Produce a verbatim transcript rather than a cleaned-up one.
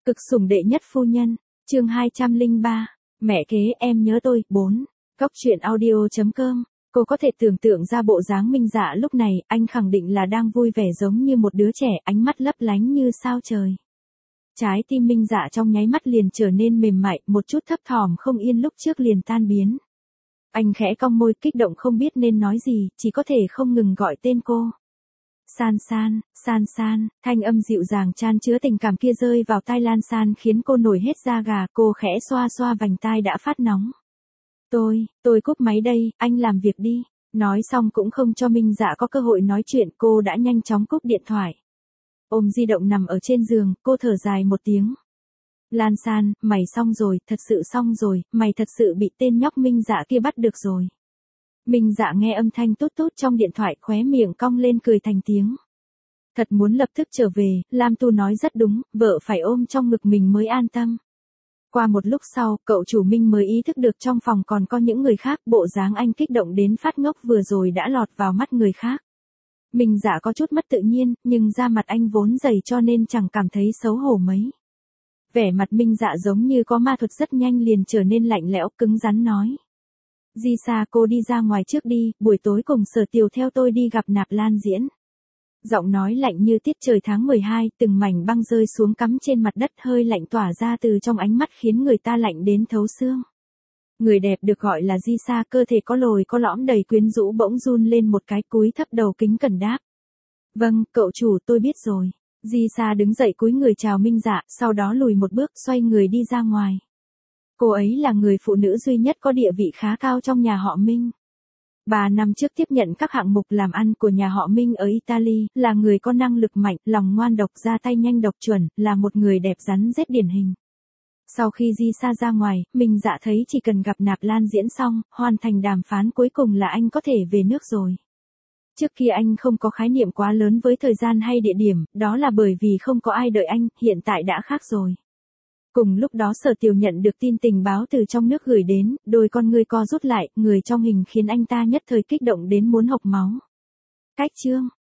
Cực sủng đệ nhất phu nhân, chương hai trăm lẻ ba, mẹ kế em nhớ tôi, bốn. Cóc truyện audio chấm com. Cô có thể tưởng tượng ra bộ dáng Minh Dạ lúc này, anh khẳng định là đang vui vẻ giống như một đứa trẻ, ánh mắt lấp lánh như sao trời. Trái tim Minh Dạ trong nháy mắt liền trở nên mềm mại, một chút thấp thỏm không yên lúc trước liền tan biến. Anh khẽ cong môi kích động không biết nên nói gì, chỉ có thể không ngừng gọi tên cô. San San, San San, thanh âm dịu dàng chan chứa tình cảm kia rơi vào tai Lan San khiến cô nổi hết da gà, cô khẽ xoa xoa vành tai đã phát nóng. Tôi, tôi cúp máy đây, anh làm việc đi. Nói xong cũng không cho Minh Dạ có cơ hội nói chuyện, cô đã nhanh chóng cúp điện thoại. Ôm di động nằm ở trên giường, cô thở dài một tiếng. Lan San, mày xong rồi, thật sự xong rồi, mày thật sự bị tên nhóc Minh Dạ kia bắt được rồi. Minh Dạ nghe âm thanh tút tút trong điện thoại, khóe miệng cong lên cười thành tiếng. Thật muốn lập tức trở về, Lam Tu nói rất đúng, vợ phải ôm trong ngực mình mới an tâm. Qua một lúc sau, cậu chủ Minh mới ý thức được trong phòng còn có những người khác, bộ dáng anh kích động đến phát ngốc vừa rồi đã lọt vào mắt người khác. Minh Dạ có chút mất tự nhiên, nhưng da mặt anh vốn dày cho nên chẳng cảm thấy xấu hổ mấy. Vẻ mặt Minh Dạ giống như có ma thuật rất nhanh liền trở nên lạnh lẽo, cứng rắn nói. Di Sa, cô đi ra ngoài trước đi, buổi tối cùng Sở Tiều theo tôi đi gặp Nạp Lan diễn. Giọng nói lạnh như tiết trời tháng mười hai, từng mảnh băng rơi xuống cắm trên mặt đất, hơi lạnh tỏa ra từ trong ánh mắt khiến người ta lạnh đến thấu xương. Người đẹp được gọi là Di Sa, cơ thể có lồi có lõm đầy quyến rũ bỗng run lên một cái, cúi thấp đầu kính cẩn đáp. Vâng, cậu chủ, tôi biết rồi. Di Sa đứng dậy cúi người chào Minh Dạ, sau đó lùi một bước xoay người đi ra ngoài. Cô ấy là người phụ nữ duy nhất có địa vị khá cao trong nhà họ Minh. Ba năm trước tiếp nhận các hạng mục làm ăn của nhà họ Minh ở Italy, là người có năng lực mạnh, lòng ngoan độc, ra tay nhanh độc chuẩn, là một người đẹp rắn rết điển hình. Sau khi Di Sa ra ngoài, Minh Dạ thấy chỉ cần gặp Nạp Lan diễn xong, hoàn thành đàm phán cuối cùng là anh có thể về nước rồi. Trước kia anh không có khái niệm quá lớn với thời gian hay địa điểm, đó là bởi vì không có ai đợi anh, hiện tại đã khác rồi. Cùng lúc đó Sở Tiều nhận được tin tình báo từ trong nước gửi đến, đôi con người co rút lại, người trong hình khiến anh ta nhất thời kích động đến muốn hộc máu. Cách chương